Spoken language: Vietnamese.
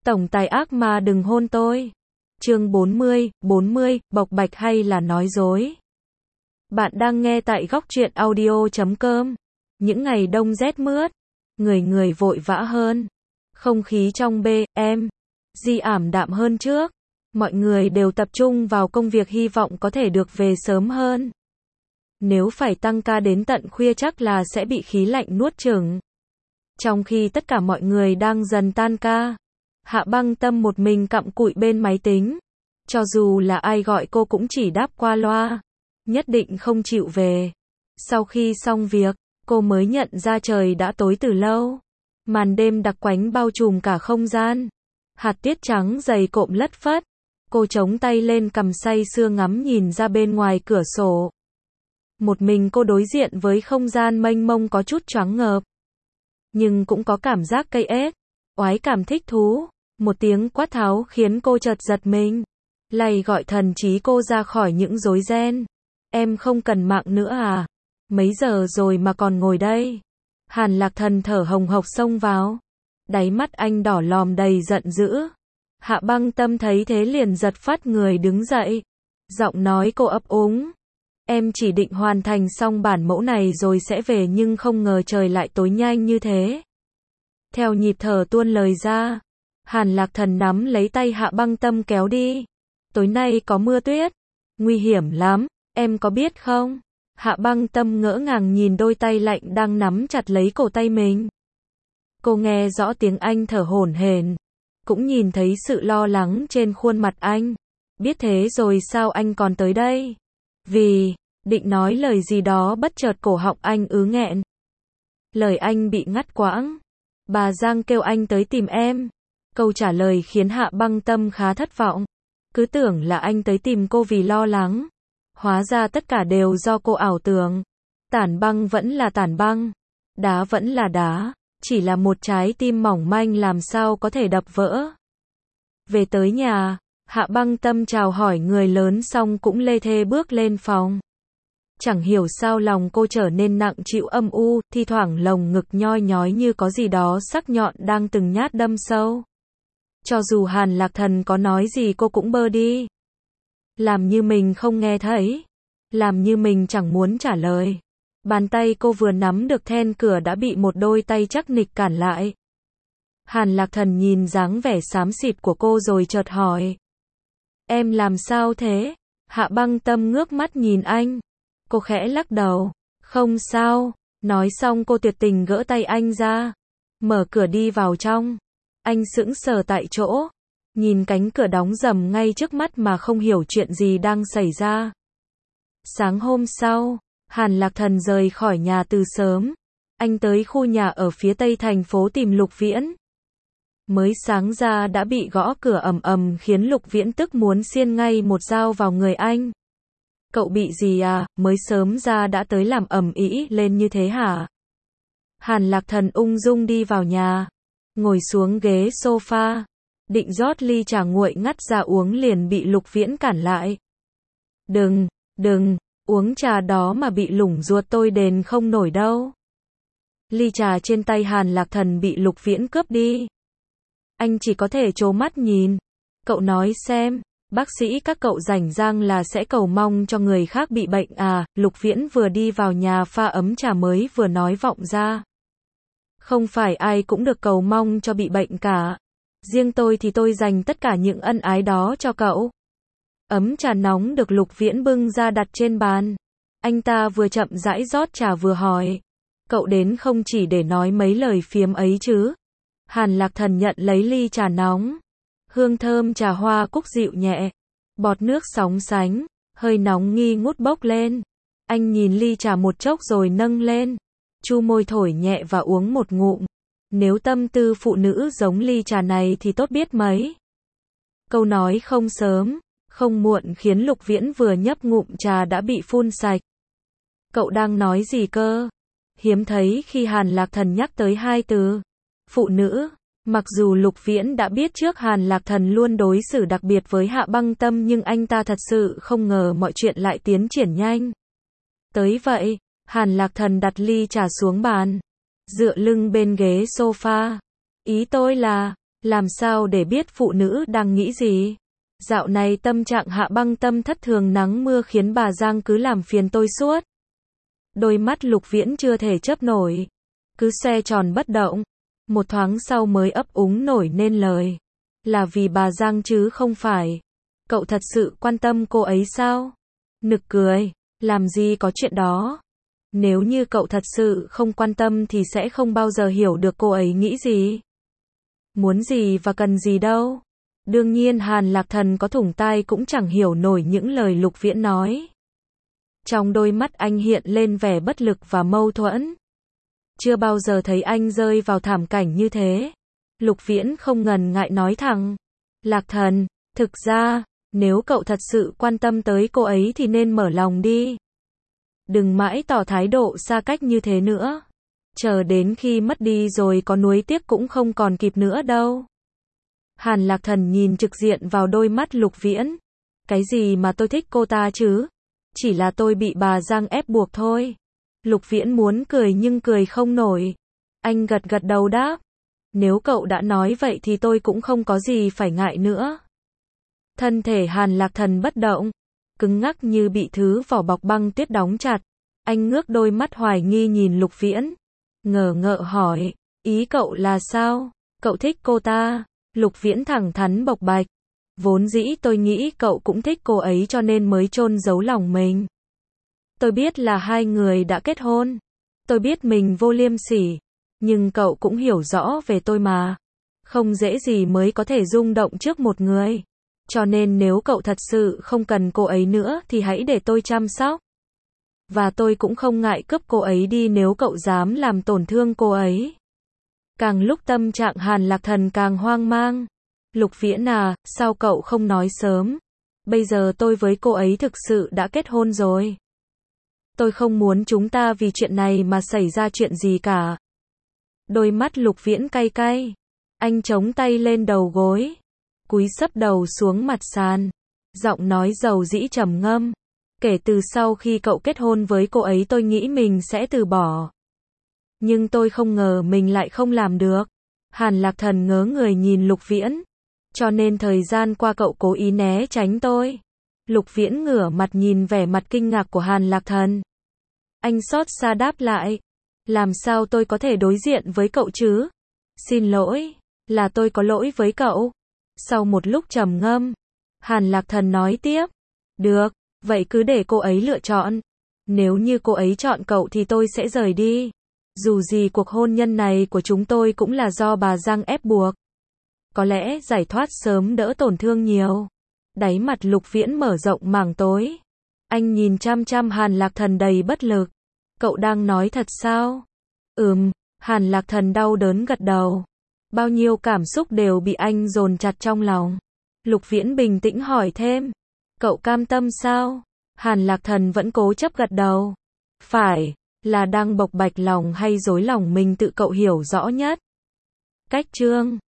Tổng tài ác ma đừng hôn tôi. Chương 40, bộc bạch hay là nói dối? Bạn đang nghe tại góc truyện audio.com. Những ngày đông rét mướt, người người vội vã hơn. Không khí trong BM.G ảm đạm hơn trước. Mọi người đều tập trung vào công việc hy vọng có thể được về sớm hơn. Nếu phải tăng ca đến tận khuya chắc là sẽ bị khí lạnh nuốt chửng. Trong khi tất cả mọi người đang dần tan ca, Hạ Băng Tâm một mình cặm cụi bên máy tính. Cho dù là ai gọi cô cũng chỉ đáp qua loa, nhất định không chịu về. Sau khi xong việc, cô mới nhận ra trời đã tối từ lâu. Màn đêm đặc quánh bao trùm cả không gian. Hạt tuyết trắng dày cộm lất phất. Cô chống tay lên cằm say sưa ngắm nhìn ra bên ngoài cửa sổ. Một mình cô đối diện với không gian mênh mông có chút choáng ngợp. Nhưng cũng có cảm giác cây ếch, oái cảm thích thú. Một tiếng quát tháo khiến cô chợt giật mình. Lay gọi thần trí cô ra khỏi những rối ren. Em không cần mạng nữa à? Mấy giờ rồi mà còn ngồi đây? Hàn Lạc Thần thở hồng hộc xông vào. Đáy mắt anh đỏ lòm đầy giận dữ. Hạ Băng Tâm thấy thế liền giật phát người đứng dậy. Giọng nói cô ấp úng. Em chỉ định hoàn thành xong bản mẫu này rồi sẽ về nhưng không ngờ trời lại tối nhanh như thế. Theo nhịp thở tuôn lời ra, Hàn Lạc Thần nắm lấy tay Hạ Băng Tâm kéo đi. Tối nay có mưa tuyết. Nguy hiểm lắm, em có biết không? Hạ Băng Tâm ngỡ ngàng nhìn đôi tay lạnh đang nắm chặt lấy cổ tay mình. Cô nghe rõ tiếng anh thở hổn hển, cũng nhìn thấy sự lo lắng trên khuôn mặt anh. Biết thế rồi sao anh còn tới đây? Vì, định nói lời gì đó bất chợt cổ họng anh ứ nghẹn. Lời anh bị ngắt quãng. Bà Giang kêu anh tới tìm em. Câu trả lời khiến Hạ Băng Tâm khá thất vọng. Cứ tưởng là anh tới tìm cô vì lo lắng. Hóa ra tất cả đều do cô ảo tưởng. Tản băng vẫn là tản băng. Đá vẫn là đá. Chỉ là một trái tim mỏng manh làm sao có thể đập vỡ. Về tới nhà, Hạ Băng Tâm chào hỏi người lớn xong cũng lê thê bước lên phòng. Chẳng hiểu sao lòng cô trở nên nặng trĩu âm u, thi thoảng lồng ngực nhoi nhói như có gì đó sắc nhọn đang từng nhát đâm sâu. Cho dù Hàn Lạc Thần có nói gì cô cũng bơ đi. Làm như mình không nghe thấy. Làm như mình chẳng muốn trả lời. Bàn tay cô vừa nắm được then cửa đã bị một đôi tay chắc nịch cản lại. Hàn Lạc Thần nhìn dáng vẻ xám xịt của cô rồi chợt hỏi. Em làm sao thế? Hạ Băng Tâm ngước mắt nhìn anh. Cô khẽ lắc đầu. Không sao. Nói xong cô tuyệt tình gỡ tay anh ra. Mở cửa đi vào trong. Anh sững sờ tại chỗ. Nhìn cánh cửa đóng rầm ngay trước mắt mà không hiểu chuyện gì đang xảy ra. Sáng hôm sau, Hàn Lạc Thần rời khỏi nhà từ sớm. Anh tới khu nhà ở phía tây thành phố tìm Lục Viễn. Mới sáng ra đã bị gõ cửa ầm ầm khiến Lục Viễn tức muốn xiên ngay một dao vào người anh. Cậu bị gì à, mới sớm ra đã tới làm ầm ĩ lên như thế hả? Hàn Lạc Thần ung dung đi vào nhà, ngồi xuống ghế sofa, định rót ly trà nguội ngắt ra uống liền bị Lục Viễn cản lại. Đừng, uống trà đó mà bị lủng ruột tôi đền không nổi đâu. Ly trà trên tay Hàn Lạc Thần bị Lục Viễn cướp đi. Anh chỉ có thể trố mắt nhìn. Cậu nói xem, bác sĩ các cậu rảnh rang là sẽ cầu mong cho người khác bị bệnh à? Lục Viễn vừa đi vào nhà pha ấm trà mới vừa nói vọng ra. Không phải ai cũng được cầu mong cho bị bệnh cả. Riêng tôi thì tôi dành tất cả những ân ái đó cho cậu. Ấm trà nóng được Lục Viễn bưng ra đặt trên bàn. Anh ta vừa chậm rãi rót trà vừa hỏi. Cậu đến không chỉ để nói mấy lời phiếm ấy chứ? Hàn Lạc Thần nhận lấy ly trà nóng. Hương thơm trà hoa cúc dịu nhẹ. Bọt nước sóng sánh, hơi nóng nghi ngút bốc lên. Anh nhìn ly trà một chốc rồi nâng lên. Chu môi thổi nhẹ và uống một ngụm. Nếu tâm tư phụ nữ giống ly trà này thì tốt biết mấy. Câu nói không sớm, không muộn khiến Lục Viễn vừa nhấp ngụm trà đã bị phun sạch. Cậu đang nói gì cơ? Hiếm thấy khi Hàn Lạc Thần nhắc tới hai từ phụ nữ. Mặc dù Lục Viễn đã biết trước Hàn Lạc Thần luôn đối xử đặc biệt với Hạ Băng Tâm nhưng anh ta thật sự không ngờ mọi chuyện lại tiến triển nhanh. Tới vậy, Hàn Lạc Thần đặt ly trà xuống bàn, dựa lưng bên ghế sofa. Ý tôi là, Làm sao để biết phụ nữ đang nghĩ gì? Dạo này tâm trạng Hạ Băng Tâm thất thường nắng mưa khiến bà Giang cứ làm phiền tôi suốt. Đôi mắt Lục Viễn chưa thể chấp nổi. Cứ xoe tròn bất động. Một thoáng sau mới ấp úng nổi nên lời. Là vì bà Giang chứ không phải. Cậu thật sự quan tâm cô ấy sao? Nực cười. Làm gì có chuyện đó. Nếu như cậu thật sự không quan tâm thì sẽ không bao giờ hiểu được cô ấy nghĩ gì. Muốn gì và cần gì đâu. Đương nhiên Hàn Lạc Thần có thủng tai cũng chẳng hiểu nổi những lời Lục Viễn nói. Trong đôi mắt anh hiện lên vẻ bất lực và mâu thuẫn. Chưa bao giờ thấy anh rơi vào thảm cảnh như thế. Lục Viễn không ngần ngại nói thẳng. Lạc Thần, thực ra, nếu cậu thật sự quan tâm tới cô ấy thì nên mở lòng đi. Đừng mãi tỏ thái độ xa cách như thế nữa. Chờ đến khi mất đi rồi có nuối tiếc cũng không còn kịp nữa đâu. Hàn Lạc Thần nhìn trực diện vào đôi mắt Lục Viễn. Cái gì mà tôi thích cô ta chứ? Chỉ là tôi bị bà Giang ép buộc thôi. Lục Viễn muốn cười nhưng cười không nổi. Anh gật gật đầu đáp. Nếu cậu đã nói vậy thì tôi cũng không có gì phải ngại nữa. Thân thể Hàn Lạc Thần bất động, cứng ngắc như bị thứ vỏ bọc băng tuyết đóng chặt. Anh ngước đôi mắt hoài nghi nhìn Lục Viễn. Ngờ ngợ hỏi, ý cậu là sao? Cậu thích cô ta? Lục Viễn thẳng thắn bộc bạch. Vốn dĩ tôi nghĩ cậu cũng thích cô ấy cho nên mới chôn giấu lòng mình. Tôi biết là hai người đã kết hôn. Tôi biết mình vô liêm sỉ. Nhưng cậu cũng hiểu rõ về tôi mà. Không dễ gì mới có thể rung động trước một người. Cho nên nếu cậu thật sự không cần cô ấy nữa thì hãy để tôi chăm sóc. Và tôi cũng không ngại cướp cô ấy đi nếu cậu dám làm tổn thương cô ấy. Càng lúc tâm trạng Hàn Lạc Thần càng hoang mang. Lục Viễn à, sao cậu không nói sớm? Bây giờ tôi với cô ấy thực sự đã kết hôn rồi. Tôi không muốn chúng ta vì chuyện này mà xảy ra chuyện gì cả. Đôi mắt Lục Viễn cay cay. Anh chống tay lên đầu gối. Cúi xấp đầu xuống mặt sàn. Giọng nói dầu dĩ trầm ngâm. Kể từ sau khi cậu kết hôn với cô ấy tôi nghĩ mình sẽ từ bỏ. Nhưng tôi không ngờ mình lại không làm được. Hàn Lạc Thần ngớ người nhìn Lục Viễn. Cho nên thời gian qua cậu cố ý né tránh tôi. Lục Viễn ngửa mặt nhìn vẻ mặt kinh ngạc của Hàn Lạc Thần. Anh xót xa đáp lại. Làm sao tôi có thể đối diện với cậu chứ? Xin lỗi, là tôi có lỗi với cậu. Sau một lúc trầm ngâm, Hàn Lạc Thần nói tiếp. Được, vậy cứ để cô ấy lựa chọn. Nếu như cô ấy chọn cậu thì tôi sẽ rời đi. Dù gì cuộc hôn nhân này của chúng tôi cũng là do bà Giang ép buộc. Có lẽ giải thoát sớm đỡ tổn thương nhiều. Đáy mặt Lục Viễn mở rộng mảng tối. Anh nhìn chăm chăm Hàn Lạc Thần đầy bất lực. Cậu đang nói thật sao? Hàn Lạc Thần đau đớn gật đầu. Bao nhiêu cảm xúc đều bị anh dồn chặt trong lòng. Lục Viễn bình tĩnh hỏi thêm. Cậu cam tâm sao? Hàn Lạc Thần vẫn cố chấp gật đầu. Phải, là đang bộc bạch lòng hay dối lòng mình tự cậu hiểu rõ nhất. Cách chương